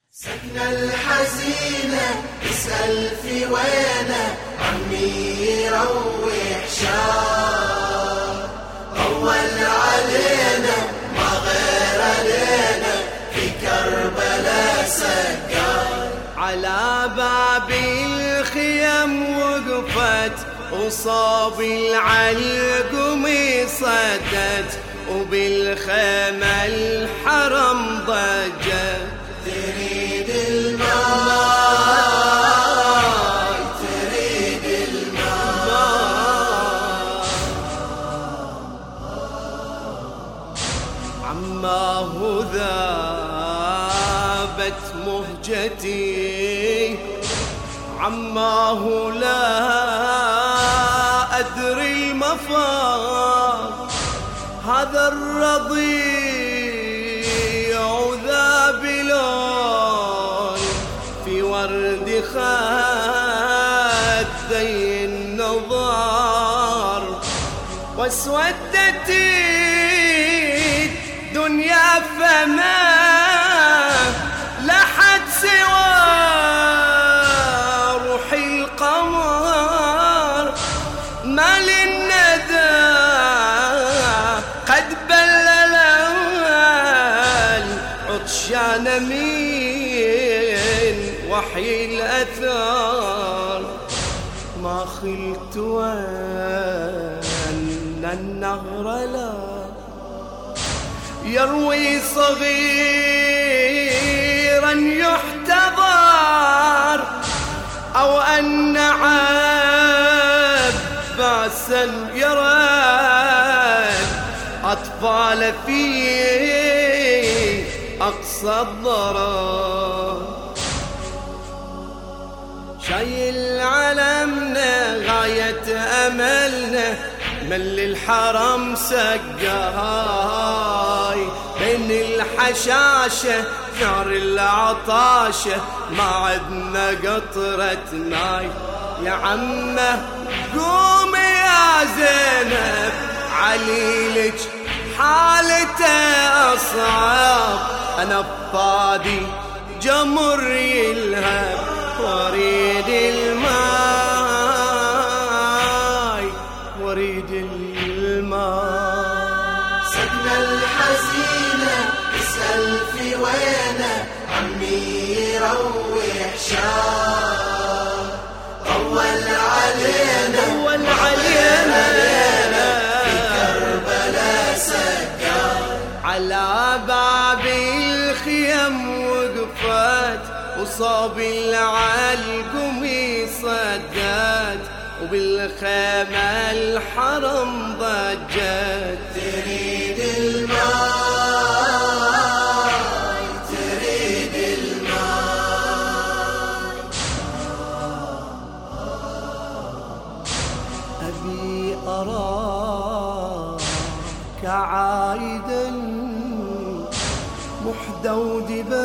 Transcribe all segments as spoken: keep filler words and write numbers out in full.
سكنة الحزينة تسأل في وينه عمي يروح شار طول علينا ما غير علينا في كربلاء سكر. على باب الخيم وقفت وصاب العلقم صدت وبالخيمة الحرم ضجت. تريد الماء تريد الماء عماه ذابت مهجتي عماه لا أدري المفار هذا الرضيع ذاب لون في ورد خدي النظار واسودت الدنيا فما لحد سوى روحي القمر ما للندى قد بلل العطشان من وحي الأثار. ما خلت وأن النهر لا يروي صغيرا يحتضر أو أن عباسا يرى أطفال في أقصى الضرر. شايل علمنا غاية أملنا من للحرم سقاي بين الحشاشة نار العطاشة ما عدنا قطرة ماي. يا عمه قوم يا زينب عليلك حالته أصعب أنا بفادي جمر يلهب واريد الماي واريد الماء. سكنة الحزينة تسأل في وينه عمي يروح شار طول علينا طول علينا في كربلاء سكر. على باب الخيم وقفت وصاب العلقم صدت وبالخيمة الحرم ضجت. تريد الماء تريد الماء أبي أراك عائدا محدود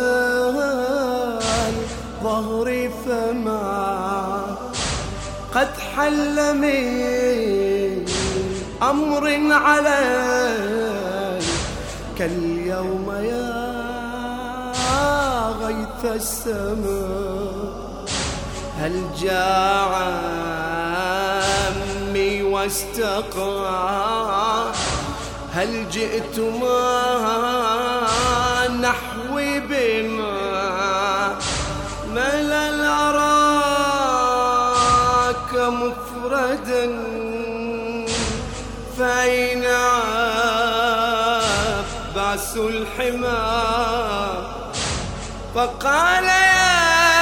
بال ظهري فما قد حل من أمر عليك اليوم يا غيث السماء. هل جاء عمي واستقى هل جئتما نحوي بما ملل أراك مفردا فأين عباس الحمار. فقال يا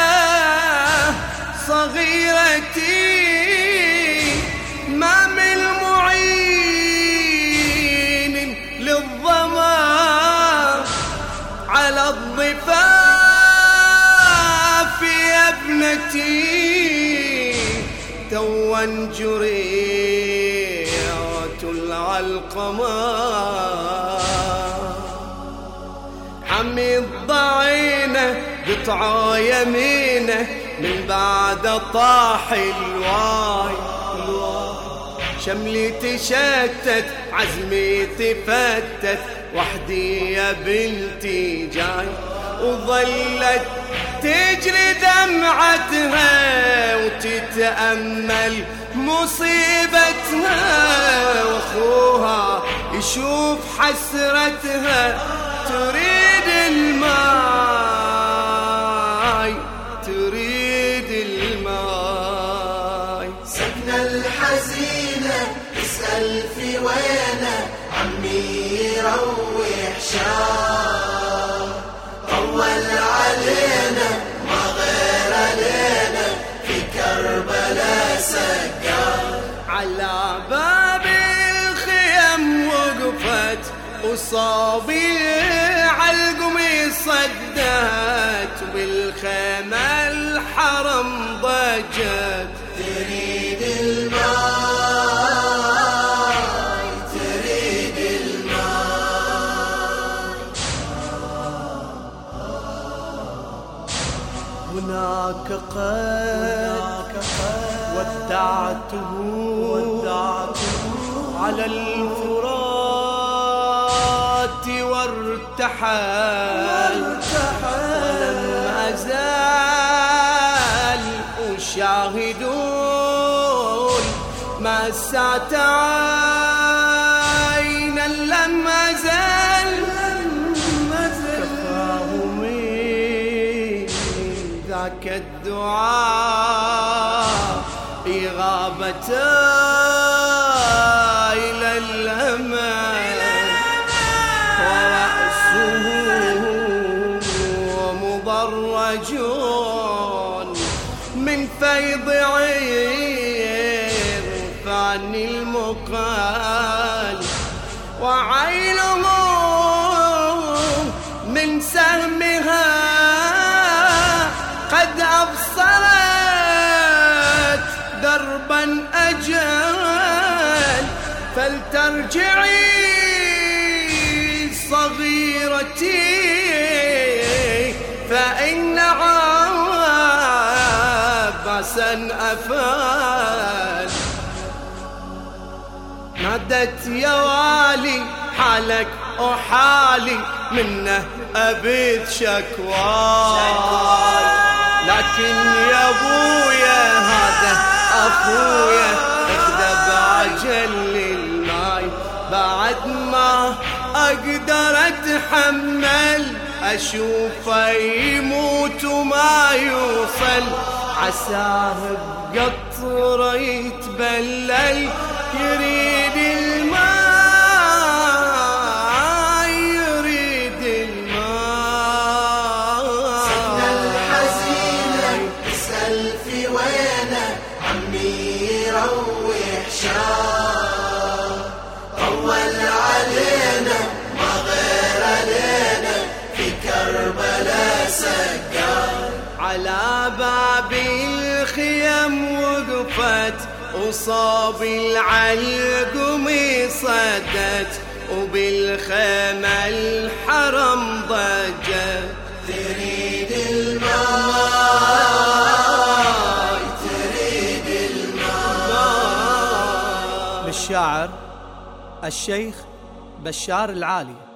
صغيرتي ما من معين للظما على الضفاف يا ابنتي توا جريعة العلقمة حمي الضعينة قطعة يمينه من بعد طاح الواي. شملي تشتت عزمي تفتت وحدي يا بنتي جاي وظلت تجري دمعتها وتتأمل مصيبتها، واخوها يشوف حسرتها تريد الماي تريد الماي. سكنة الحزينة تسأل في وينه عمي يروح شام، طول علينا ما غير علينا في كربلاء سكر. على باب الخيم وقفت وصابيع القميص صدت، وبالخيمة الحرم ضجت تريد الماء تريد الماء. هناك قد ودعته على الفرات وارتحل، ولم أزال أشاهدون مسات عينا لم أزل كفاه من ذاك الدعاء إغابته إلى الأمل، ورأسه مضرج من فيض عرفان المقال، وعينه من سهمها قد أبصرت دربا أجل، فلترجعي صغيرتي فإن عباسا أفال. نادت يا والي حالك وحالي منه أبيت شكواي، لكن يا ابويا هذا اخويا اخذه بعجل الماي، بعد ما اقدر اتحمل اشوفه يموت وما يوصل، عساه بقطره يتبلل يريد الماء يريد الماء. سكنة الحزينة تسأل في وينه عمي يروح شام، طول علينا ما غير علينا في كربلاء سكر. على باب الخيم وقفت وصاب العلقم صدت، وبالخيمة الحرم ضجت تريد الماء تريد الماء. للشاعر الشيخ بشار العالي.